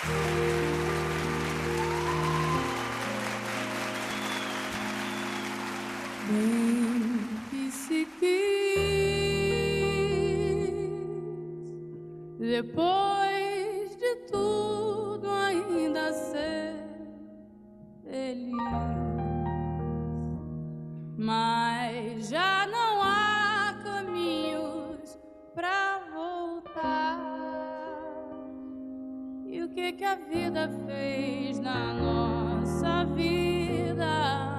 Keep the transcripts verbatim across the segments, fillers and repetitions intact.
Bem que se quis, depois de tudo ainda ser feliz, mas já não há caminhos pra voltar. E o que que a vida fez na nossa vida?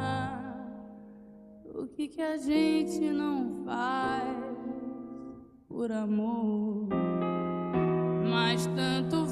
O que que a gente não faz por amor? Mas tanto